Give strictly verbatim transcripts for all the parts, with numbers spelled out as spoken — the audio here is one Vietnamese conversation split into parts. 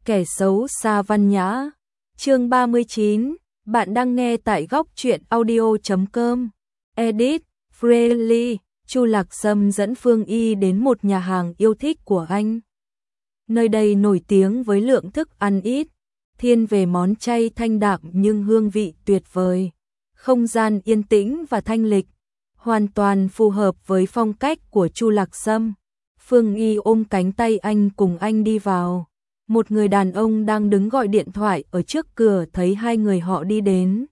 kẻ xấu xa văn nhã. Chương ba mươi chín, bạn đang nghe tại góc truyện audio chấm com. Edit, Freely, Chu Lạc Sâm dẫn Phương Y đến một nhà hàng yêu thích của anh. Nơi đây nổi tiếng với lượng thức ăn ít, thiên về món chay thanh đạm nhưng hương vị tuyệt vời. Không gian yên tĩnh và thanh lịch, hoàn toàn phù hợp với phong cách của Chu Lạc Sâm. Phương Y ôm cánh tay anh cùng anh đi vào. Một người đàn ông đang đứng gọi điện thoại ở trước cửa thấy hai người họ đi đến.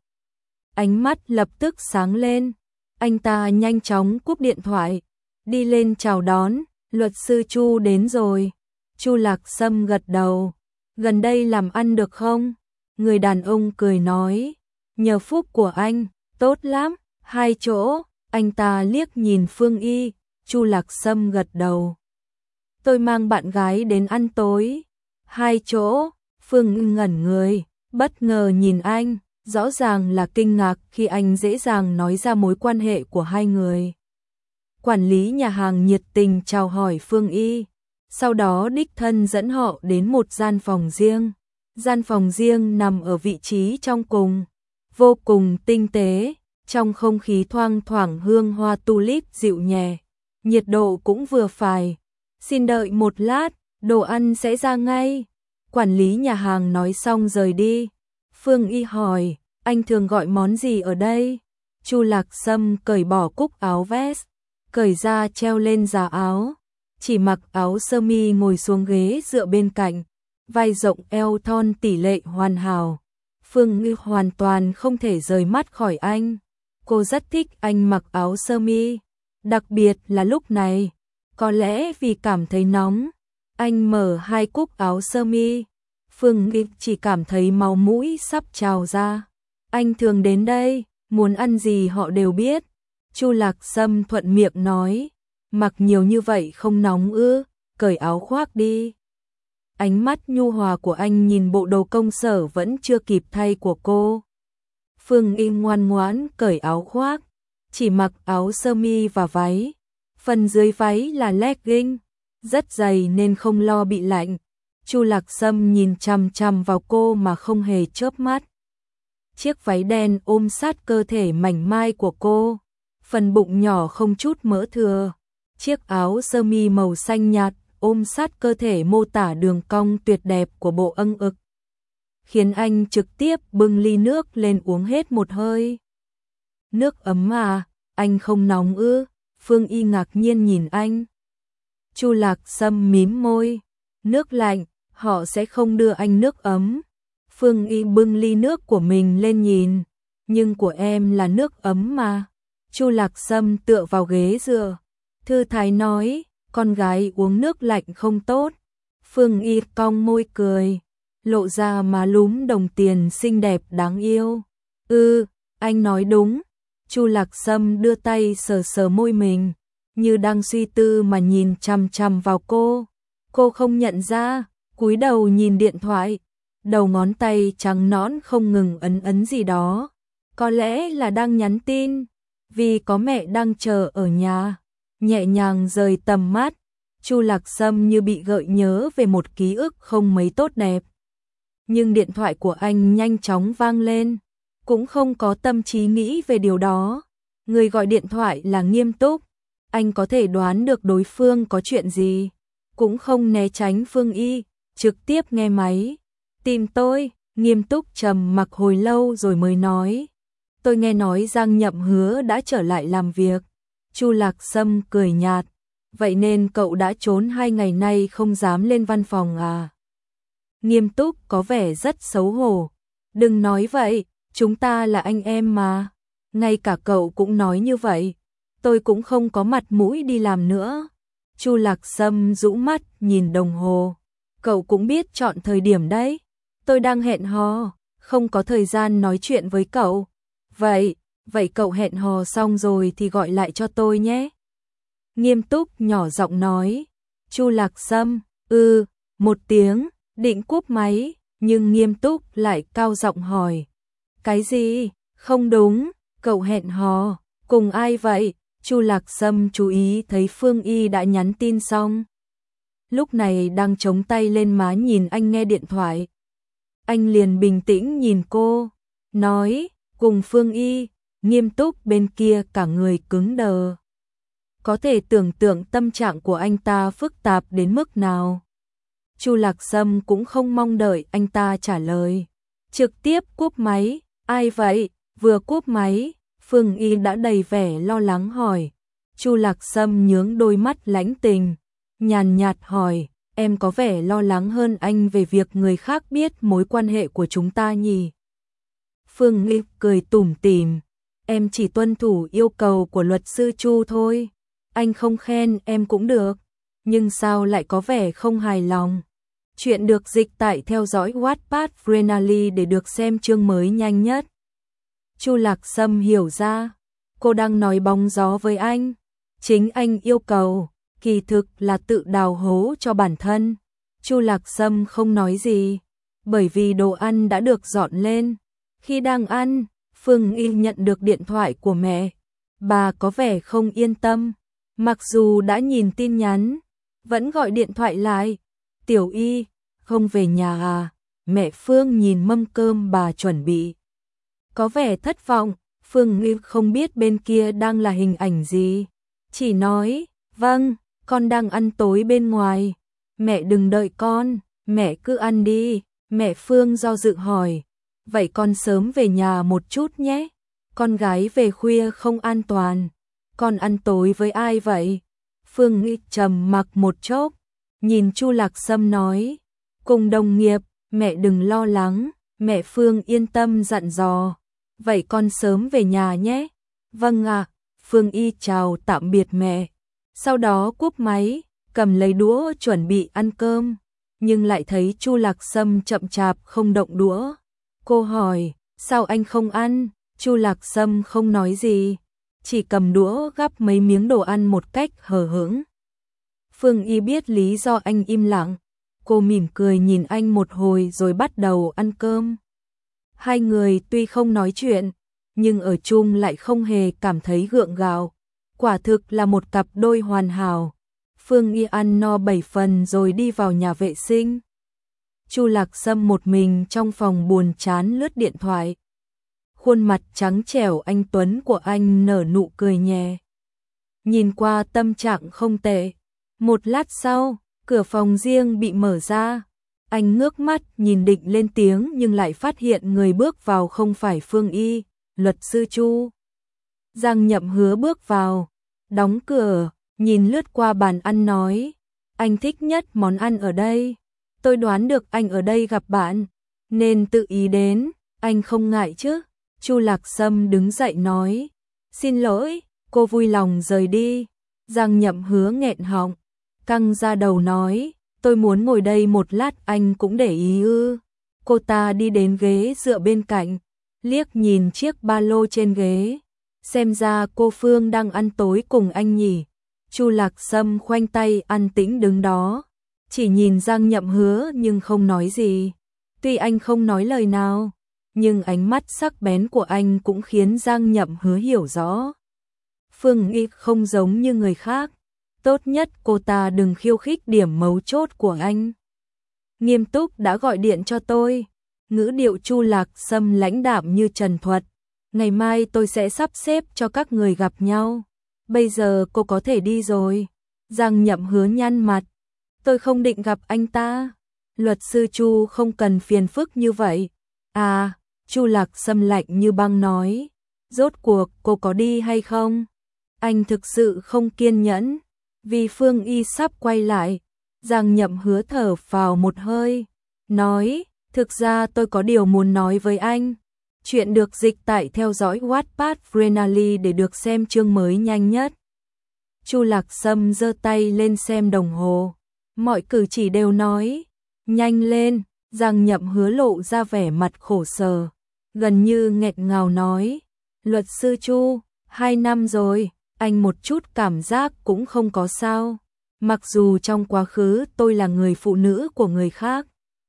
Ánh mắt lập tức sáng lên. Anh ta nhanh chóng cúp điện thoại, đi lên chào đón, luật sư Chu đến rồi. Chu Lạc Sâm gật đầu. Gần đây làm ăn được không? Người đàn ông cười nói. Nhờ phúc của anh, tốt lắm, hai chỗ. Anh ta liếc nhìn Phương Y, Chu Lạc Sâm gật đầu. Tôi mang bạn gái đến ăn tối. Hai chỗ. Phương Y ngẩn người, bất ngờ nhìn anh, rõ ràng là kinh ngạc khi anh dễ dàng nói ra mối quan hệ của hai người. Quản lý nhà hàng nhiệt tình chào hỏi Phương Y, sau đó đích thân dẫn họ đến một gian phòng riêng. Gian phòng riêng nằm ở vị trí trong cùng, vô cùng tinh tế, trong không khí thoang thoảng hương hoa tulip dịu nhẹ, nhiệt độ cũng vừa phải. Xin đợi một lát, đồ ăn sẽ ra ngay. Quản lý nhà hàng nói xong rời đi. Phương Y hỏi, anh thường gọi món gì ở đây? Chu Lạc Sâm cởi bỏ cúc áo vest, cởi ra treo lên giá áo, chỉ mặc áo sơ mi ngồi xuống ghế dựa bên cạnh, vai rộng eo thon tỷ lệ hoàn hảo. Phương Y hoàn toàn không thể rời mắt khỏi anh. Cô rất thích anh mặc áo sơ mi, đặc biệt là lúc này. Có lẽ vì cảm thấy nóng, anh mở hai cúc áo sơ mi. Phương Y chỉ cảm thấy máu mũi sắp trào ra. Anh thường đến đây, muốn ăn gì họ đều biết. Chu Lạc Sâm thuận miệng nói, mặc nhiều như vậy không nóng ư, cởi áo khoác đi. Ánh mắt nhu hòa của anh nhìn bộ đồ công sở vẫn chưa kịp thay của cô. Phương Y ngoan ngoãn cởi áo khoác, chỉ mặc áo sơ mi và váy. Phần dưới váy là legging, rất dày nên không lo bị lạnh. Chu Lạc Sâm nhìn chằm chằm vào cô mà không hề chớp mắt. Chiếc váy đen ôm sát cơ thể mảnh mai của cô, phần bụng nhỏ không chút mỡ thừa. Chiếc áo sơ mi màu xanh nhạt ôm sát cơ thể mô tả đường cong tuyệt đẹp của bộ âng ực, khiến anh trực tiếp bưng ly nước lên uống hết một hơi. Nước ấm à, anh không nóng ư? Phương Y ngạc nhiên nhìn anh. Chu Lạc Sâm mím môi, nước lạnh, họ sẽ không đưa anh nước ấm. Phương Y bưng ly nước của mình lên nhìn, nhưng của em là nước ấm mà. Chu Lạc Sâm tựa vào ghế dựa, thư thái nói, con gái uống nước lạnh không tốt. Phương Y cong môi cười, lộ ra má lúm đồng tiền xinh đẹp đáng yêu. Ừ, anh nói đúng. Chu Lạc Sâm đưa tay sờ sờ môi mình, như đang suy tư mà nhìn chằm chằm vào cô. Cô không nhận ra, cúi đầu nhìn điện thoại, đầu ngón tay trắng nõn không ngừng ấn ấn gì đó. Có lẽ là đang nhắn tin, vì có mẹ đang chờ ở nhà. Nhẹ nhàng rời tầm mắt, Chu Lạc Sâm như bị gợi nhớ về một ký ức không mấy tốt đẹp. Nhưng điện thoại của anh nhanh chóng vang lên, cũng không có tâm trí nghĩ về điều đó. Người gọi điện thoại là Nghiêm Túc, anh có thể đoán được đối phương có chuyện gì, cũng không né tránh Phương Y, trực tiếp nghe máy. Tìm tôi. Nghiêm Túc trầm mặc hồi lâu rồi mới nói, tôi nghe nói Giang Nhậm Hứa đã trở lại làm việc. Chu Lạc Sâm cười nhạt, vậy nên cậu đã trốn hai ngày nay không dám lên văn phòng à? Nghiêm Túc có vẻ rất xấu hổ, đừng nói vậy, chúng ta là anh em mà. Ngay cả cậu cũng nói như vậy, tôi cũng không có mặt mũi đi làm nữa. Chu Lạc Sâm rũ mắt nhìn đồng hồ, cậu cũng biết chọn thời điểm đấy. Tôi đang hẹn hò, không có thời gian nói chuyện với cậu. Vậy, vậy cậu hẹn hò xong rồi thì gọi lại cho tôi nhé. Nghiêm Túc nhỏ giọng nói. Chu Lạc Sâm, ừ, một tiếng, định cúp máy, nhưng Nghiêm Túc lại cao giọng hỏi. Cái gì? Không đúng, cậu hẹn hò, cùng ai vậy? Chu Lạc Sâm chú ý thấy Phương Y đã nhắn tin xong. lúc này đang chống tay lên má nhìn anh nghe điện thoại. Anh liền bình tĩnh nhìn cô, nói, cùng Phương Y, nghiêm túc bên kia cả người cứng đờ. Có thể tưởng tượng tâm trạng của anh ta phức tạp đến mức nào. Chu Lạc Sâm cũng không mong đợi anh ta trả lời, trực tiếp cúp máy. Ai vậy? Vừa cúp máy, Phương Y đã đầy vẻ lo lắng hỏi. Chu Lạc Sâm nhướng đôi mắt lãnh tình, nhàn nhạt hỏi, em có vẻ lo lắng hơn anh về việc người khác biết mối quan hệ của chúng ta nhỉ? Phương Y cười tủm tỉm, em chỉ tuân thủ yêu cầu của luật sư Chu thôi, anh không khen em cũng được, nhưng sao lại có vẻ không hài lòng? Chuyện được dịch tại theo dõi Wattpad Frenally để được xem chương mới nhanh nhất. Chu Lạc Sâm hiểu ra, cô đang nói bóng gió với anh, chính anh yêu cầu, kỳ thực là tự đào hố cho bản thân. Chu Lạc Sâm không nói gì, bởi vì đồ ăn đã được dọn lên. Khi đang ăn, Phương Y nhận được điện thoại của mẹ. Bà có vẻ không yên tâm, mặc dù đã nhìn tin nhắn, vẫn gọi điện thoại lại. Tiểu Y, không về nhà à? Mẹ Phương nhìn mâm cơm bà chuẩn bị, có vẻ thất vọng. Phương Y không biết bên kia đang là hình ảnh gì, chỉ nói, vâng, con đang ăn tối bên ngoài. Mẹ đừng đợi con, mẹ cứ ăn đi. Mẹ Phương do dự hỏi, vậy con sớm về nhà một chút nhé, con gái về khuya không an toàn. Con ăn tối với ai vậy? Phương Y trầm mặc một chốc, nhìn Chu Lạc Sâm nói, cùng đồng nghiệp. Mẹ đừng lo lắng, mẹ Phương yên tâm dặn dò, vậy con sớm về nhà nhé. Vâng ạ. Phương Y chào tạm biệt mẹ, sau đó cúp máy, cầm lấy đũa chuẩn bị ăn cơm, nhưng lại thấy Chu Lạc Sâm chậm chạp không động đũa. Cô hỏi, sao anh không ăn? Chu Lạc Sâm không nói gì, chỉ cầm đũa gắp mấy miếng đồ ăn một cách hờ hững. Phương Y biết lý do anh im lặng, cô mỉm cười nhìn anh một hồi rồi bắt đầu ăn cơm. Hai người tuy không nói chuyện, nhưng ở chung lại không hề cảm thấy gượng gạo. Quả thực là một cặp đôi hoàn hảo. Phương Y ăn no bảy phần rồi đi vào nhà vệ sinh. Chu Lạc Sâm một mình trong phòng buồn chán lướt điện thoại. Khuôn mặt trắng trẻo anh tuấn của anh nở nụ cười nhẹ. Nhìn qua tâm trạng không tệ. Một lát sau, cửa phòng riêng bị mở ra. Anh ngước mắt nhìn định lên tiếng nhưng lại phát hiện người bước vào không phải Phương Y, luật sư Chu. Giang Nhậm Hứa bước vào, đóng cửa, nhìn lướt qua bàn ăn nói, anh thích nhất món ăn ở đây. Tôi đoán được anh ở đây gặp bạn, nên tự ý đến, anh không ngại chứ? Chu Lạc Sâm đứng dậy nói, xin lỗi, cô vui lòng rời đi. Giang Nhậm Hứa nghẹn họng, căng ra đầu nói, tôi muốn ngồi đây một lát anh cũng để ý ư? Cô ta đi đến ghế dựa bên cạnh, liếc nhìn chiếc ba lô trên ghế, xem ra cô Phương đang ăn tối cùng anh nhỉ. Chu Lạc Sâm khoanh tay an tĩnh đứng đó, chỉ nhìn Giang Nhậm Hứa nhưng không nói gì. Tuy anh không nói lời nào, nhưng ánh mắt sắc bén của anh cũng khiến Giang Nhậm Hứa hiểu rõ. Phương Y không giống như người khác, tốt nhất cô ta đừng khiêu khích điểm mấu chốt của anh. Nghiêm túc đã gọi điện cho tôi. Ngữ điệu Chu Lạc Sâm lãnh đạm như trần thuật. Ngày mai tôi sẽ sắp xếp cho các người gặp nhau. Bây giờ cô có thể đi rồi. Giang Nhậm Hứa nhăn mặt. Tôi không định gặp anh ta. Luật sư Chu không cần phiền phức như vậy. À, Chu Lạc Sâm lạnh như băng nói. Rốt cuộc cô có đi hay không? Anh thực sự không kiên nhẫn. Vì Phương Y sắp quay lại, Giang Nhậm Hứa thở phào một hơi, nói, thực ra tôi có điều muốn nói với anh. Chuyện được dịch tại theo dõi Wattpad Frenally để được xem chương mới nhanh nhất. Chu Lạc Sâm giơ tay lên xem đồng hồ, mọi cử chỉ đều nói, nhanh lên. Giang Nhậm Hứa lộ ra vẻ mặt khổ sở, gần như nghẹn ngào nói, luật sư Chu, hai năm rồi. Anh một chút cảm giác cũng không có sao. Mặc dù trong quá khứ tôi là người phụ nữ của người khác,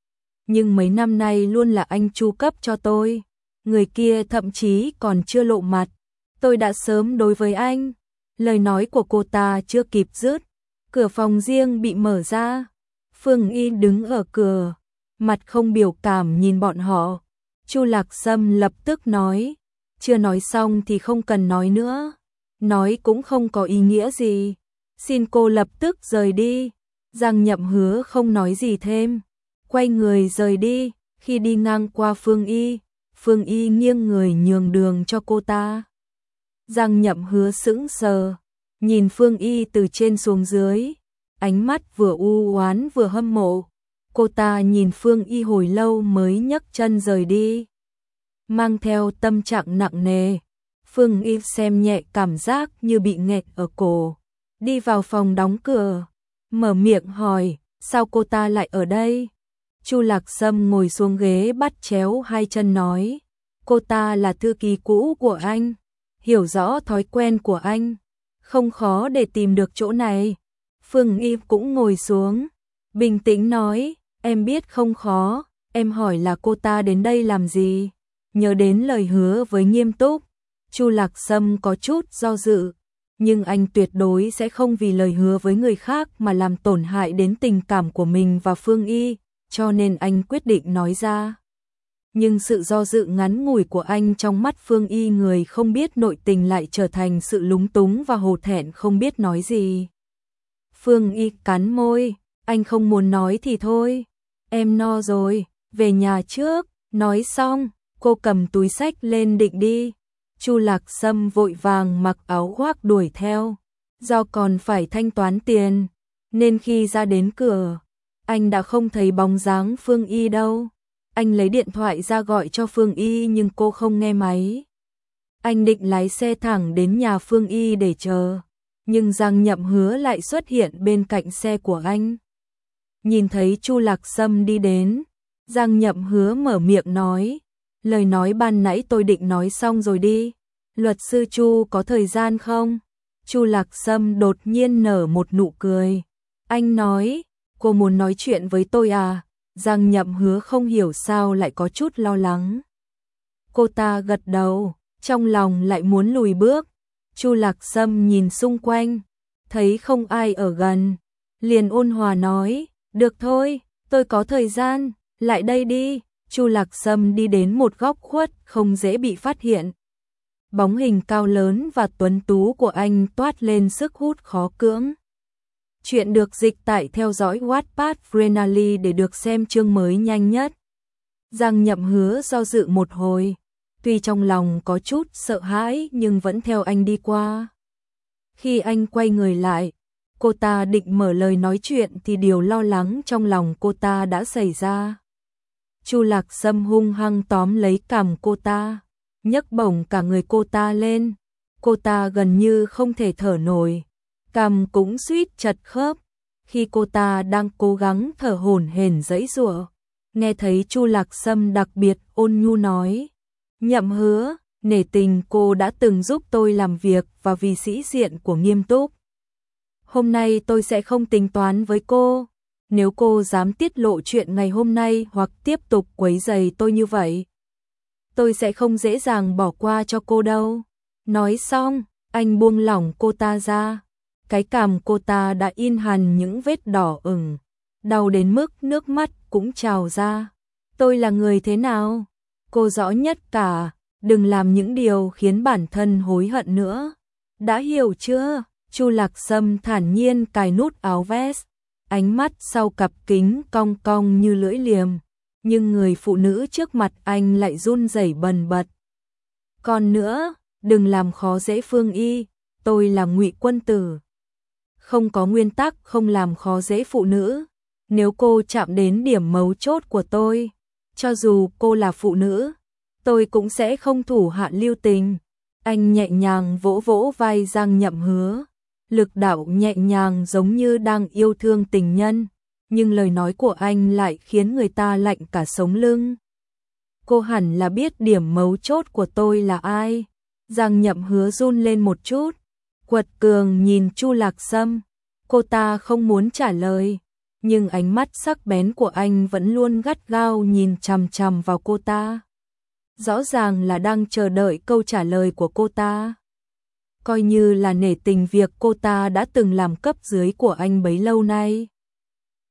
nhưng mấy năm nay luôn là anh chu cấp cho tôi. Người kia thậm chí còn chưa lộ mặt, tôi đã sớm đối với anh. Lời nói của cô ta chưa kịp dứt, cửa phòng riêng bị mở ra. Phương Y đứng ở cửa, mặt không biểu cảm nhìn bọn họ. Chu Lạc Sâm lập tức nói, chưa nói xong thì không cần nói nữa, nói cũng không có ý nghĩa gì, xin cô lập tức rời đi. Giang Nhậm Hứa không nói gì thêm, quay người rời đi. Khi đi ngang qua Phương Y, Phương Y nghiêng người nhường đường cho cô ta. Giang Nhậm Hứa sững sờ, nhìn Phương Y từ trên xuống dưới, ánh mắt vừa u oán vừa hâm mộ. Cô ta nhìn Phương Y hồi lâu mới nhấc chân rời đi, mang theo tâm trạng nặng nề. Phương Y xem nhẹ cảm giác như bị nghẹt ở cổ, đi vào phòng đóng cửa, mở miệng hỏi, sao cô ta lại ở đây? Chu Lạc Sâm ngồi xuống ghế bắt chéo hai chân nói, cô ta là thư ký cũ của anh, hiểu rõ thói quen của anh, không khó để tìm được chỗ này. Phương Y cũng ngồi xuống, bình tĩnh nói, em biết không khó, em hỏi là cô ta đến đây làm gì? Nhớ đến lời hứa với Nghiêm Túc, Chu Lạc Sâm có chút do dự, nhưng anh tuyệt đối sẽ không vì lời hứa với người khác mà làm tổn hại đến tình cảm của mình và Phương Y, cho nên anh quyết định nói ra. Nhưng sự do dự ngắn ngủi của anh trong mắt Phương Y người không biết nội tình lại trở thành sự lúng túng và hổ thẹn không biết nói gì. Phương Y cắn môi, anh không muốn nói thì thôi, em no rồi, về nhà trước. Nói xong, cô cầm túi xách lên định đi. Chu Lạc Sâm vội vàng mặc áo khoác đuổi theo, do còn phải thanh toán tiền, nên khi ra đến cửa, anh đã không thấy bóng dáng Phương Y đâu. Anh lấy điện thoại ra gọi cho Phương Y nhưng cô không nghe máy. Anh định lái xe thẳng đến nhà Phương Y để chờ, nhưng Giang Nhậm Hứa lại xuất hiện bên cạnh xe của anh. Nhìn thấy Chu Lạc Sâm đi đến, Giang Nhậm Hứa mở miệng nói, lời nói ban nãy tôi định nói xong rồi đi, luật sư Chu có thời gian không? Chu Lạc Sâm đột nhiên nở một nụ cười. Anh nói, cô muốn nói chuyện với tôi à? Giang Nhậm Hứa không hiểu sao lại có chút lo lắng. Cô ta gật đầu, trong lòng lại muốn lùi bước. Chu Lạc Sâm nhìn xung quanh, thấy không ai ở gần, liền ôn hòa nói, được thôi, tôi có thời gian, lại đây đi. Chu Lạc Sâm đi đến một góc khuất không dễ bị phát hiện. Bóng hình cao lớn và tuấn tú của anh toát lên sức hút khó cưỡng. Chuyện được dịch tại theo dõi Wattpad Frenally để được xem chương mới nhanh nhất. Giang Nhậm Hứa do dự một hồi, tuy trong lòng có chút sợ hãi nhưng vẫn theo anh đi qua. Khi anh quay người lại, cô ta định mở lời nói chuyện thì điều lo lắng trong lòng cô ta đã xảy ra. Chu Lạc Sâm hung hăng tóm lấy cằm cô ta, nhấc bổng cả người cô ta lên. Cô ta gần như không thể thở nổi, cằm cũng suýt chật khớp. Khi cô ta đang cố gắng thở hổn hển giãy giụa, nghe thấy Chu Lạc Sâm đặc biệt ôn nhu nói, Nhậm Hứa, nể tình cô đã từng giúp tôi làm việc và vì sĩ diện của Nghiêm Túc, hôm nay tôi sẽ không tính toán với cô. Nếu cô dám tiết lộ chuyện ngày hôm nay hoặc tiếp tục quấy rầy tôi như vậy, tôi sẽ không dễ dàng bỏ qua cho cô đâu. Nói xong, anh buông lỏng cô ta ra. Cái cằm cô ta đã in hằn những vết đỏ ửng, đau đến mức nước mắt cũng trào ra. Tôi là người thế nào? Cô rõ nhất cả, đừng làm những điều khiến bản thân hối hận nữa. Đã hiểu chưa? Chu Lạc Sâm thản nhiên cài nút áo vest, ánh mắt sau cặp kính cong cong như lưỡi liềm, nhưng người phụ nữ trước mặt anh lại run rẩy bần bật. Còn nữa, đừng làm khó dễ Phương Y, tôi là Ngụy Quân Tử. Không có nguyên tắc không làm khó dễ phụ nữ. Nếu cô chạm đến điểm mấu chốt của tôi, cho dù cô là phụ nữ, tôi cũng sẽ không thủ hạ lưu tình. Anh nhẹ nhàng vỗ vỗ vai Giang Nhậm Hứa, lực đạo nhẹ nhàng giống như đang yêu thương tình nhân, nhưng lời nói của anh lại khiến người ta lạnh cả sống lưng. Cô hẳn là biết điểm mấu chốt của tôi là ai. Giang Nhậm Hứa run lên một chút, quật cường nhìn Chu Lạc Sâm. Cô ta không muốn trả lời, nhưng ánh mắt sắc bén của anh vẫn luôn gắt gao nhìn chằm chằm vào cô ta. Rõ ràng là đang chờ đợi câu trả lời của cô ta. Coi như là nể tình việc cô ta đã từng làm cấp dưới của anh bấy lâu nay.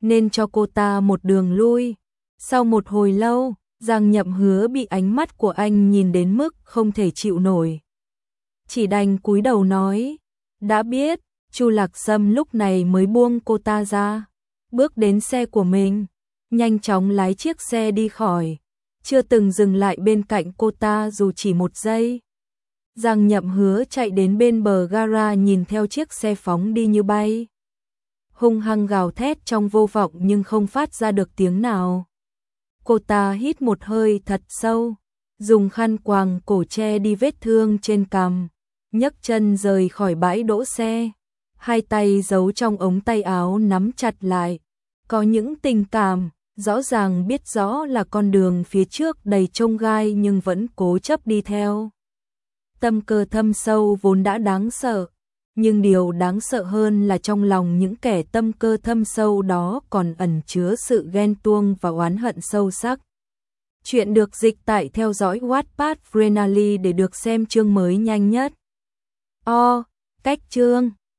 nên cho cô ta một đường lui. Sau một hồi lâu, Giang Nhậm Hứa bị ánh mắt của anh nhìn đến mức không thể chịu nổi. Chỉ đành cúi đầu nói, đã biết. Chu Lạc Sâm lúc này mới buông cô ta ra, bước đến xe của mình, nhanh chóng lái chiếc xe đi khỏi, chưa từng dừng lại bên cạnh cô ta dù chỉ một giây. Giang Nhậm Hứa chạy đến bên bờ gara nhìn theo chiếc xe phóng đi như bay. Hung hăng gào thét trong vô vọng nhưng không phát ra được tiếng nào. Cô ta hít một hơi thật sâu, dùng khăn quàng cổ che đi vết thương trên cằm, nhấc chân rời khỏi bãi đỗ xe, hai tay giấu trong ống tay áo nắm chặt lại. Có những tình cảm, rõ ràng biết rõ là con đường phía trước đầy chông gai nhưng vẫn cố chấp đi theo. Tâm cơ thâm sâu vốn đã đáng sợ, nhưng điều đáng sợ hơn là trong lòng những kẻ tâm cơ thâm sâu đó còn ẩn chứa sự ghen tuông và oán hận sâu sắc. Chuyện được dịch tại theo dõi Wattpad Frenally để được xem chương mới nhanh nhất. O. Cách chương